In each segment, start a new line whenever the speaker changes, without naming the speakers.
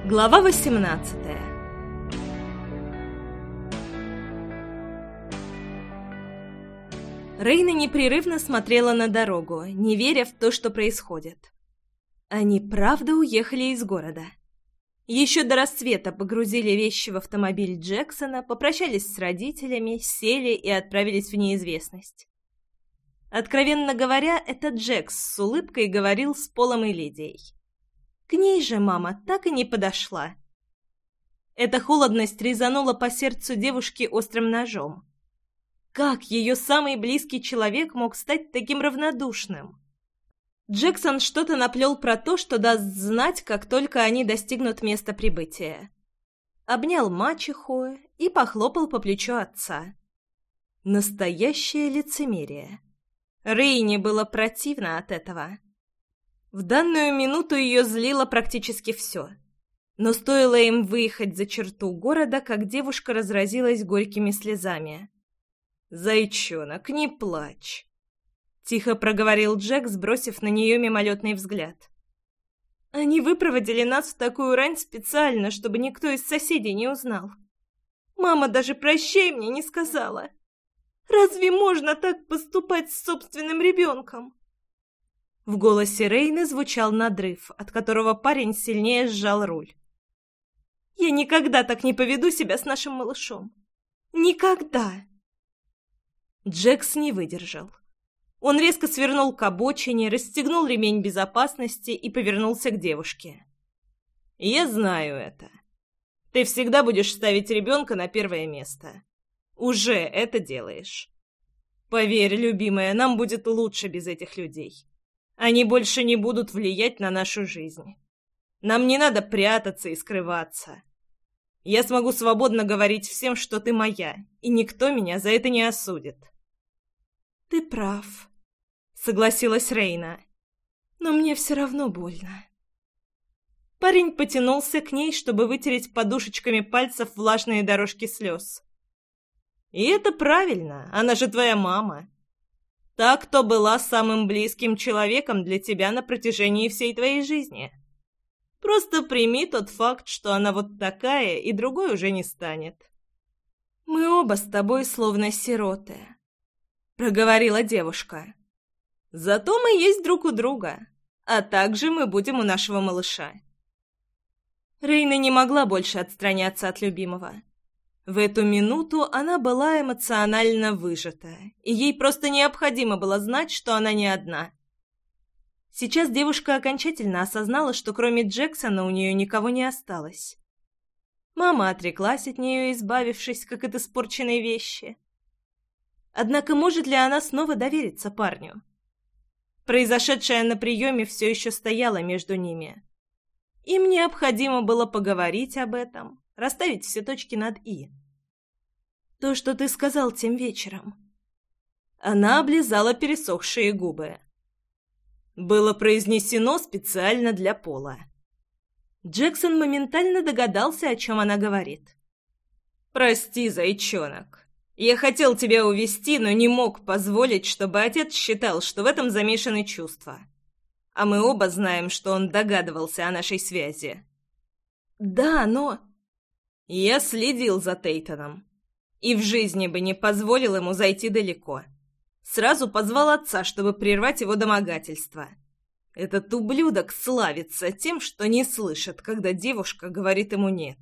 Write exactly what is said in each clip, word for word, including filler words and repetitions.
Глава восемнадцатая. Рейна непрерывно смотрела на дорогу, не веря в то, что происходит. Они правда уехали из города. Еще до рассвета погрузили вещи в автомобиль Джексона, попрощались с родителями, сели и отправились в неизвестность. Откровенно говоря, это Джекс с улыбкой говорил с Полом и Лидией. К ней же мама так и не подошла. Эта холодность резанула по сердцу девушки острым ножом. Как ее самый близкий человек мог стать таким равнодушным? Джексон что-то наплел про то, что даст знать, как только они достигнут места прибытия. Обнял мачеху и похлопал по плечу отца. Настоящее лицемерие. Рейне было противно от этого. В данную минуту ее злило практически все. Но стоило им выехать за черту города, как девушка разразилась горькими слезами. «Зайчонок, не плачь!» — тихо проговорил Джек, сбросив на нее мимолетный взгляд. «Они выпроводили нас в такую рань специально, чтобы никто из соседей не узнал. Мама даже «прощай» мне не сказала. Разве можно так поступать с собственным ребенком?» В голосе Рейны звучал надрыв, от которого парень сильнее сжал руль. «Я никогда так не поведу себя с нашим малышом. Никогда!» Джекс не выдержал. Он резко свернул к обочине, расстегнул ремень безопасности и повернулся к девушке. «Я знаю это. Ты всегда будешь ставить ребенка на первое место. Уже это делаешь. Поверь, любимая, нам будет лучше без этих людей. Они больше не будут влиять на нашу жизнь. Нам не надо прятаться и скрываться. Я смогу свободно говорить всем, что ты моя, и никто меня за это не осудит». «Ты прав», — согласилась Рейна. «Но мне все равно больно». Парень потянулся к ней, чтобы вытереть подушечками пальцев влажные дорожки слез. «И это правильно, она же твоя мама. Та, кто была самым близким человеком для тебя на протяжении всей твоей жизни. Просто прими тот факт, что она вот такая, и другой уже не станет». «Мы оба с тобой словно сироты», — проговорила девушка. «Зато мы есть друг у друга, а также мы будем у нашего малыша». Рейна не могла больше отстраняться от любимого. В эту минуту она была эмоционально выжата, и ей просто необходимо было знать, что она не одна. Сейчас девушка окончательно осознала, что кроме Джексона у нее никого не осталось. Мама отреклась от нее, избавившись, как от испорченной вещи. Однако может ли она снова довериться парню? Произошедшее на приеме все еще стояло между ними. Им необходимо было поговорить об этом, расставить все точки над «и». «То, что ты сказал тем вечером». Она облизала пересохшие губы. «Было произнесено специально для Пола». Джексон моментально догадался, о чем она говорит. «Прости, зайчонок. Я хотел тебя увести, но не мог позволить, чтобы отец считал, что в этом замешаны чувства. А мы оба знаем, что он догадывался о нашей связи». «Да, но...» «Я следил за Тейтоном. И в жизни бы не позволил ему зайти далеко. Сразу позвал отца, чтобы прервать его домогательство. Этот ублюдок славится тем, что не слышит, когда девушка говорит ему «нет».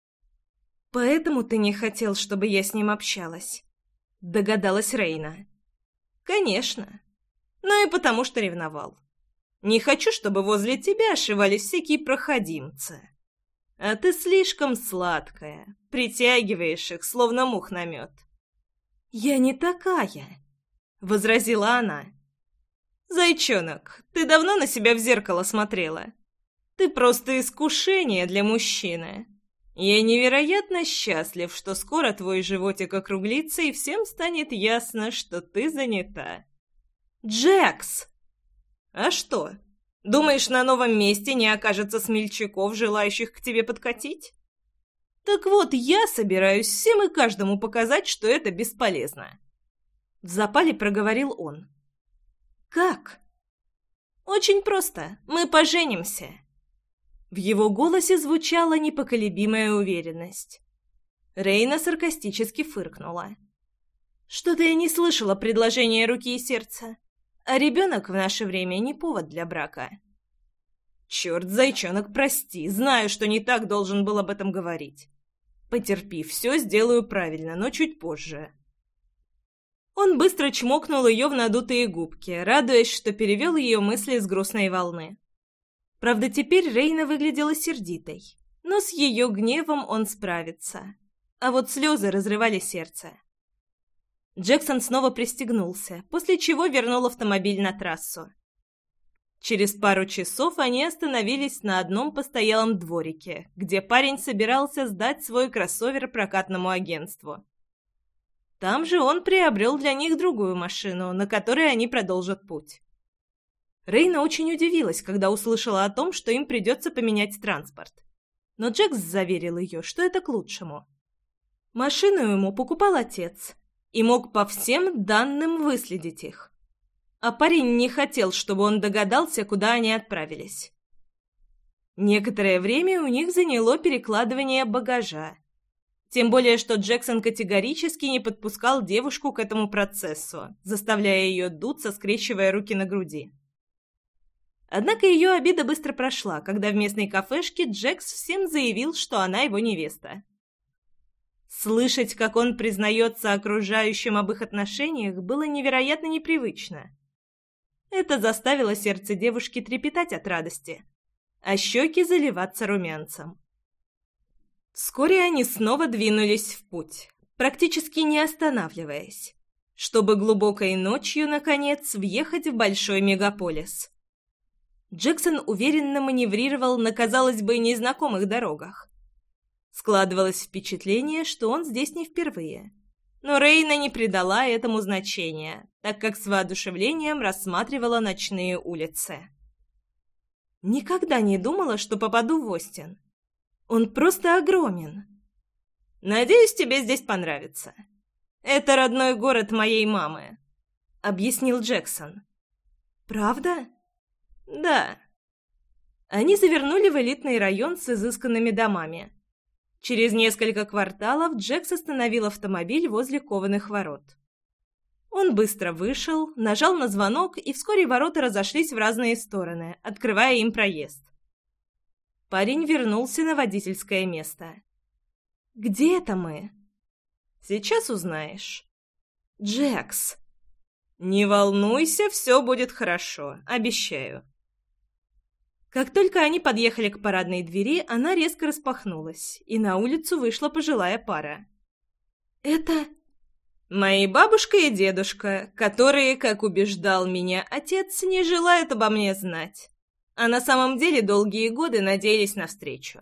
«Поэтому ты не хотел, чтобы я с ним общалась?» — догадалась Рейна. «Конечно. Ну и потому что ревновал. Не хочу, чтобы возле тебя ошивались всякие проходимцы. А ты слишком сладкая, притягиваешь их, словно мух на мед». «Я не такая», — возразила она. «Зайчонок, ты давно на себя в зеркало смотрела? Ты просто искушение для мужчины. Я невероятно счастлив, что скоро твой животик округлится, и всем станет ясно, что ты занята». «Джекс!» «А что? Думаешь, на новом месте не окажется смельчаков, желающих к тебе подкатить? Так вот, я собираюсь всем и каждому показать, что это бесполезно». В запале проговорил он. «Как?» «Очень просто. Мы поженимся». В его голосе звучала непоколебимая уверенность. Рейна саркастически фыркнула. «Что-то я не слышала предложения руки и сердца. А ребенок в наше время не повод для брака». «Черт, зайчонок, прости, знаю, что не так должен был об этом говорить. Потерпи, все сделаю правильно, но чуть позже». Он быстро чмокнул ее в надутые губки, радуясь, что перевел ее мысли с грустной волны. Правда, теперь Рейна выглядела сердитой, но с ее гневом он справится. А вот слезы разрывали сердце. Джексон снова пристегнулся, после чего вернул автомобиль на трассу. Через пару часов они остановились на одном постоялом дворике, где парень собирался сдать свой кроссовер прокатному агентству. Там же он приобрел для них другую машину, на которой они продолжат путь. Рейна очень удивилась, когда услышала о том, что им придется поменять транспорт. Но Джекс заверил ее, что это к лучшему. Машину ему покупал отец и мог по всем данным выследить их. А парень не хотел, чтобы он догадался, куда они отправились. Некоторое время у них заняло перекладывание багажа. Тем более, что Джексон категорически не подпускал девушку к этому процессу, заставляя ее дуться, скрещивая руки на груди. Однако ее обида быстро прошла, когда в местной кафешке Джекс всем заявил, что она его невеста. Слышать, как он признается окружающим об их отношениях, было невероятно непривычно. Это заставило сердце девушки трепетать от радости, а щеки заливаться румянцем. Вскоре они снова двинулись в путь, практически не останавливаясь, чтобы глубокой ночью, наконец, въехать в большой мегаполис. Джексон уверенно маневрировал на, казалось бы, незнакомых дорогах. Складывалось впечатление, что он здесь не впервые. Но Рейна не придала этому значения, так как с воодушевлением рассматривала ночные улицы. «Никогда не думала, что попаду в Остин. Он просто огромен. Надеюсь, тебе здесь понравится. Это родной город моей мамы», — объяснил Джексон. «Правда?» «Да». Они завернули в элитный район с изысканными домами. Через несколько кварталов Джекс остановил автомобиль возле кованых ворот. Он быстро вышел, нажал на звонок, и вскоре ворота разошлись в разные стороны, открывая им проезд. Парень вернулся на водительское место. «Где это мы?» «Сейчас узнаешь». «Джекс!» «Не волнуйся, все будет хорошо, обещаю». Как только они подъехали к парадной двери, она резко распахнулась, и на улицу вышла пожилая пара. «Это...» «Мои бабушка и дедушка, которые, как убеждал меня отец, не желают обо мне знать, а на самом деле долгие годы надеялись на встречу».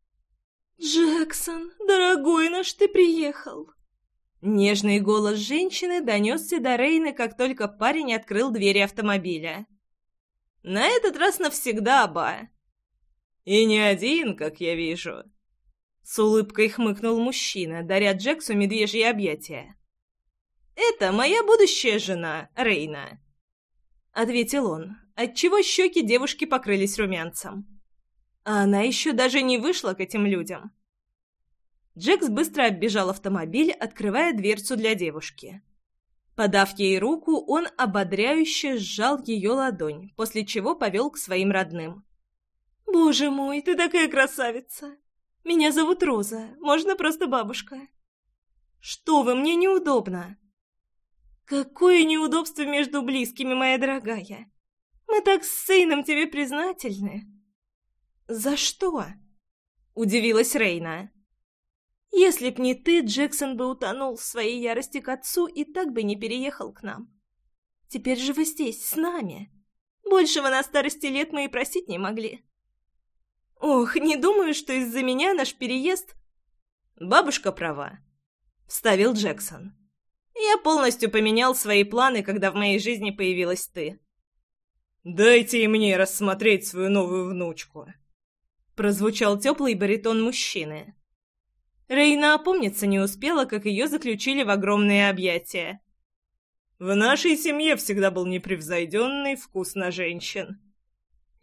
«Джексон, дорогой наш, ты приехал!» Нежный голос женщины донесся до Рейны, как только парень открыл двери автомобиля. «На этот раз навсегда, ба!» «И не один, как я вижу!» С улыбкой хмыкнул мужчина, даря Джексу медвежьи объятия. «Это моя будущая жена, Рейна», — ответил он, отчего щеки девушки покрылись румянцем. А она еще даже не вышла к этим людям. Джекс быстро оббежал автомобиль, открывая дверцу для девушки. Подав ей руку, он ободряюще сжал ее ладонь, после чего повел к своим родным. «Боже мой, ты такая красавица! Меня зовут Роза, можно просто бабушка?» «Что вы, мне неудобно!» «Какое неудобство между близкими, моя дорогая! Мы так с сыном тебе признательны!» «За что?» — удивилась Рейна. «Если б не ты, Джексон бы утонул в своей ярости к отцу и так бы не переехал к нам. Теперь же вы здесь, с нами. Большего на старости лет мы и просить не могли. Ох, не думаю, что из-за меня наш переезд...» «Бабушка права», — вставил Джексон. «Я полностью поменял свои планы, когда в моей жизни появилась ты». «Дайте и мне рассмотреть свою новую внучку», — прозвучал теплый баритон мужчины. Рейна опомниться не успела, как ее заключили в огромные объятия. «В нашей семье всегда был непревзойденный вкус на женщин.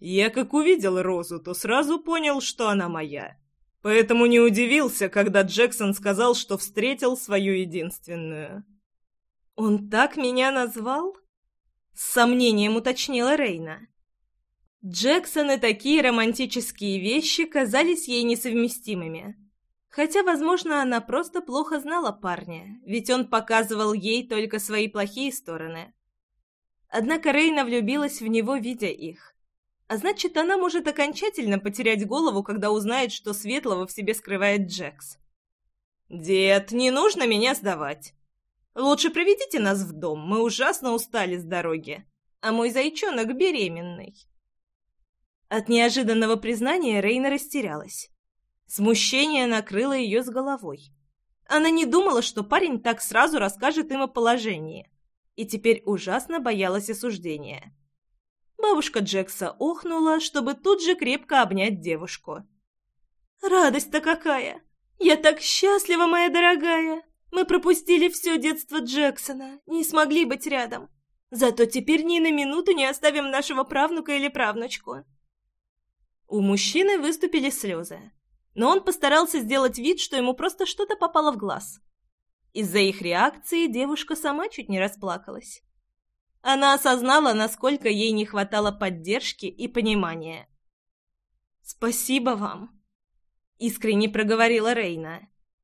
Я как увидел Розу, то сразу понял, что она моя. Поэтому не удивился, когда Джексон сказал, что встретил свою единственную». «Он так меня назвал?» — с сомнением уточнила Рейна. Джексон и такие романтические вещи казались ей несовместимыми. Хотя, возможно, она просто плохо знала парня, ведь он показывал ей только свои плохие стороны. Однако Рейна влюбилась в него, видя их. А значит, она может окончательно потерять голову, когда узнает, что светлого в себе скрывает Джекс. «Дед, не нужно меня сдавать. Лучше приведите нас в дом, мы ужасно устали с дороги, а мой зайчонок беременный». От неожиданного признания Рейна растерялась. Смущение накрыло ее с головой. Она не думала, что парень так сразу расскажет им о положении, и теперь ужасно боялась осуждения. Бабушка Джекса охнула, чтобы тут же крепко обнять девушку. «Радость-то какая! Я так счастлива, моя дорогая! Мы пропустили все детство Джексона, не смогли быть рядом. Зато теперь ни на минуту не оставим нашего правнука или правнучку». У мужчины выступили слезы, но он постарался сделать вид, что ему просто что-то попало в глаз. Из-за их реакции девушка сама чуть не расплакалась. Она осознала, насколько ей не хватало поддержки и понимания. «Спасибо вам», — искренне проговорила Рейна.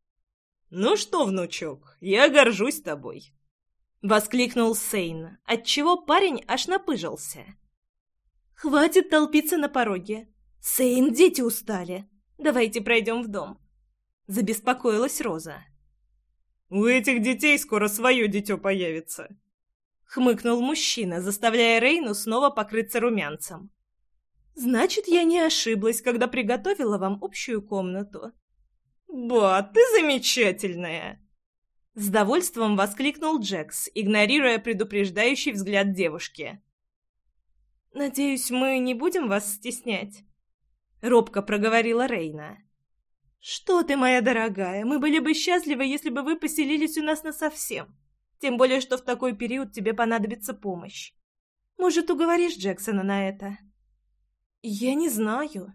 «Ну что, внучок, я горжусь тобой», — воскликнул Сейн, отчего парень аж напыжился. «Хватит толпиться на пороге. Сейн, дети устали. Давайте пройдем в дом», — забеспокоилась Роза.
«У этих детей скоро свое дитё появится»,
— хмыкнул мужчина, заставляя Рейну снова покрыться румянцем. «Значит, я не ошиблась, когда приготовила вам общую комнату».
«Ба, ты замечательная!»
С довольством воскликнул Джекс, игнорируя предупреждающий взгляд девушки. «Надеюсь, мы не будем вас стеснять?» — робко проговорила Рейна. «Что ты, моя дорогая, мы были бы счастливы, если бы вы поселились у нас насовсем. Тем более, что в такой период тебе понадобится помощь. Может, уговоришь Джексона на это?» «Я не знаю».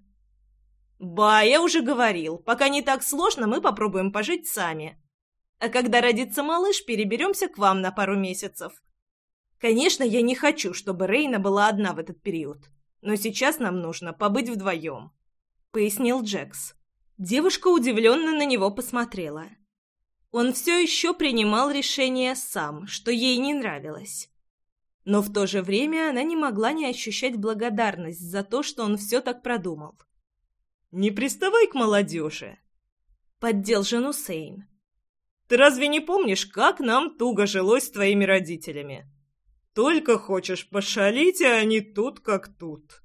«Ба, я уже говорил, пока не так сложно, мы попробуем пожить сами. А когда родится малыш, переберемся к вам на пару месяцев. Конечно, я не хочу, чтобы Рейна была одна в этот период, но сейчас нам нужно побыть вдвоем», — пояснил Джекс. Девушка удивленно на него посмотрела. Он все еще принимал решение сам, что ей не нравилось. Но в то же время она не могла не ощущать благодарность за то, что он все так продумал.
«Не приставай к молодежи»,
— поддел жену Сейн.
«Ты разве не помнишь, как нам туго жилось с твоими родителями? Только хочешь пошалить, а они тут как тут».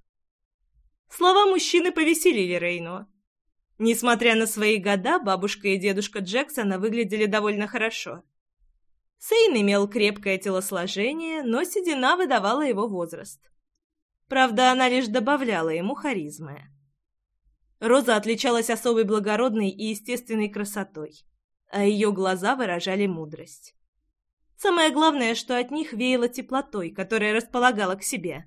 Слова мужчины повеселили Рейну. Несмотря на свои года, бабушка и дедушка Джексона выглядели довольно хорошо. Сейн имел крепкое телосложение, но седина выдавала его возраст. Правда, она лишь добавляла ему харизмы. Роза отличалась особой благородной и естественной красотой, а ее глаза выражали мудрость. Самое главное, что от них веяло теплотой, которая располагала к себе.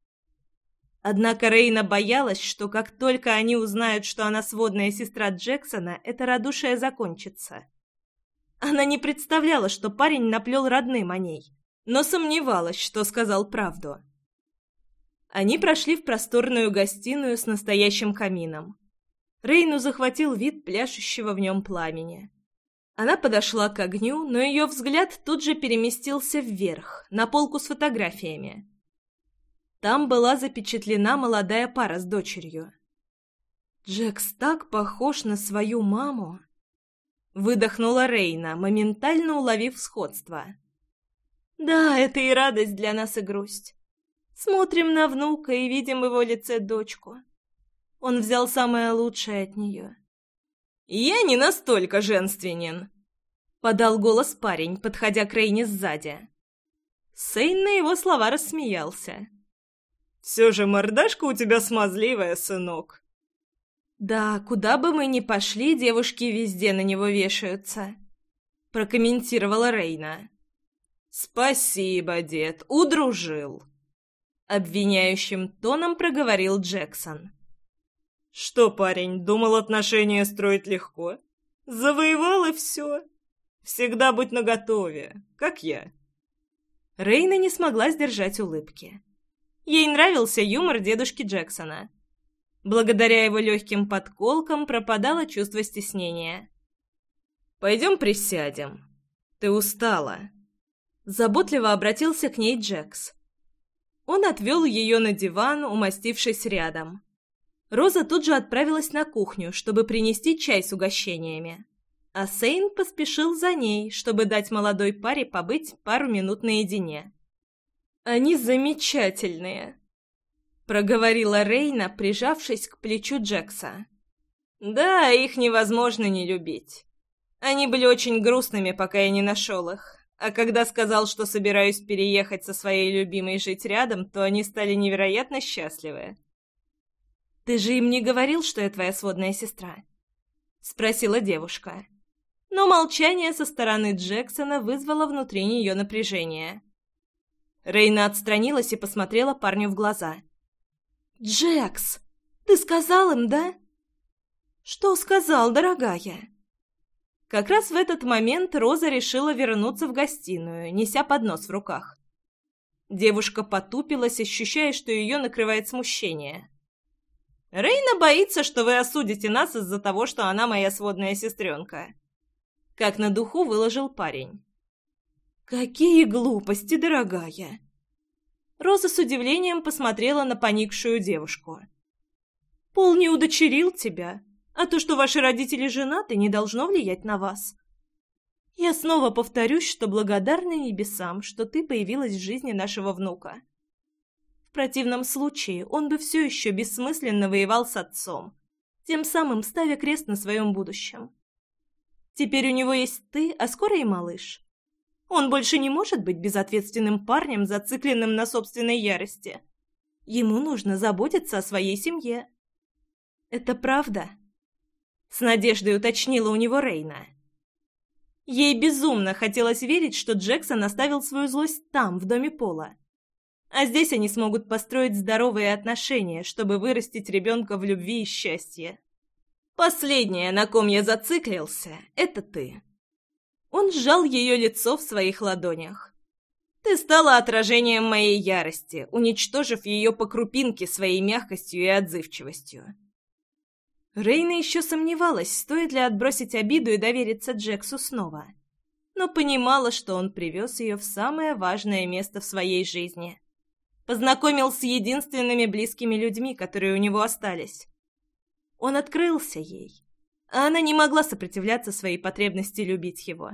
Однако Рейна боялась, что как только они узнают, что она сводная сестра Джексона, это радушие закончится. Она не представляла, что парень наплел родным о ней, но сомневалась, что сказал правду. Они прошли в просторную гостиную с настоящим камином. Рейну захватил вид пляшущего в нем пламени. Она подошла к огню, но ее взгляд тут же переместился вверх, на полку с фотографиями. Там была запечатлена молодая пара с дочерью. «Джекс так похож на свою маму!» Выдохнула Рейна, моментально уловив сходство. «Да, это и радость для нас, и грусть. Смотрим на внука и видим в его лице дочку. Он взял самое лучшее от нее».
«Я не настолько женственен», — подал голос парень, подходя к Рейне сзади.
Сейн на его слова рассмеялся.
«Все же мордашка у тебя смазливая, сынок».
«Да, куда бы мы ни пошли, девушки везде на него вешаются», — прокомментировала Рейна.
«Спасибо, дед, удружил».
— обвиняющим тоном проговорил Джексон.
«Что, парень, думал отношения строить легко? Завоевал и все. Всегда будь наготове, как я».
Рейна не смогла сдержать улыбки. Ей нравился юмор дедушки Джексона. Благодаря его легким подколкам пропадало чувство стеснения. «Пойдем присядем. Ты устала». Заботливо обратился к ней Джекс. Он отвел ее на диван, умастившись рядом. Роза тут же отправилась на кухню, чтобы принести чай с угощениями. А Сейн поспешил за ней, чтобы дать молодой паре побыть пару минут наедине. «Они замечательные», — проговорила Рейна, прижавшись к плечу Джекса. «Да, их невозможно не любить. Они были очень грустными, пока я не нашел их. А когда сказал, что собираюсь переехать со своей любимой жить рядом, то они стали невероятно счастливы». «Ты же им не говорил, что я твоя сводная сестра?» — спросила девушка. Но молчание со стороны Джексона вызвало внутри нее напряжение. Рейна отстранилась и посмотрела парню в глаза. «Джекс, ты сказал им, да?» «Что сказал, дорогая?» Как раз в этот момент Роза решила вернуться в гостиную, неся поднос в руках. Девушка потупилась, ощущая, что ее накрывает смущение. «Рейна боится, что вы осудите нас из-за того, что она моя сводная сестренка», — как на духу выложил парень. «Какие глупости, дорогая!» Роза с удивлением посмотрела на поникшую девушку. «Пол не удочерил тебя, а то, что ваши родители женаты, не должно влиять на вас. Я снова повторюсь, что благодарна небесам, что ты появилась в жизни нашего внука. В противном случае он бы все еще бессмысленно воевал с отцом, тем самым ставя крест на своем будущем. Теперь у него есть ты, а скоро и малыш. Он больше не может быть безответственным парнем, зацикленным на собственной ярости. Ему нужно заботиться о своей семье». «Это правда?» — с надеждой уточнила у него Рейна. Ей безумно хотелось верить, что Джексон оставил свою злость там, в доме Пола. А здесь они смогут построить здоровые отношения, чтобы вырастить ребенка в любви и счастье. «Последнее, на ком я зациклился, это ты». Он сжал ее лицо в своих ладонях. «Ты стала отражением моей ярости, уничтожив ее по крупинке своей мягкостью и отзывчивостью». Рейна еще сомневалась, стоит ли отбросить обиду и довериться Джексу снова, но понимала, что он привез ее в самое важное место в своей жизни. Познакомил с единственными близкими людьми, которые у него остались. Он открылся ей, а она не могла сопротивляться своей потребности любить его.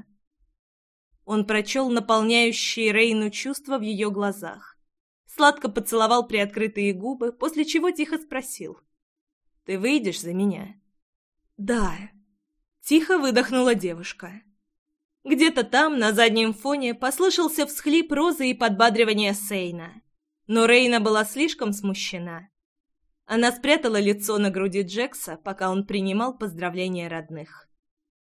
Он прочел наполняющие Рейну чувства в ее глазах, сладко поцеловал приоткрытые губы, после чего тихо спросил: «Ты выйдешь за меня?» «Да», — тихо выдохнула девушка. Где-то там, на заднем фоне, послышался всхлип Розы и подбадривание Сейна, но Рейна была слишком смущена. Она спрятала лицо на груди Джекса, пока он принимал поздравления родных.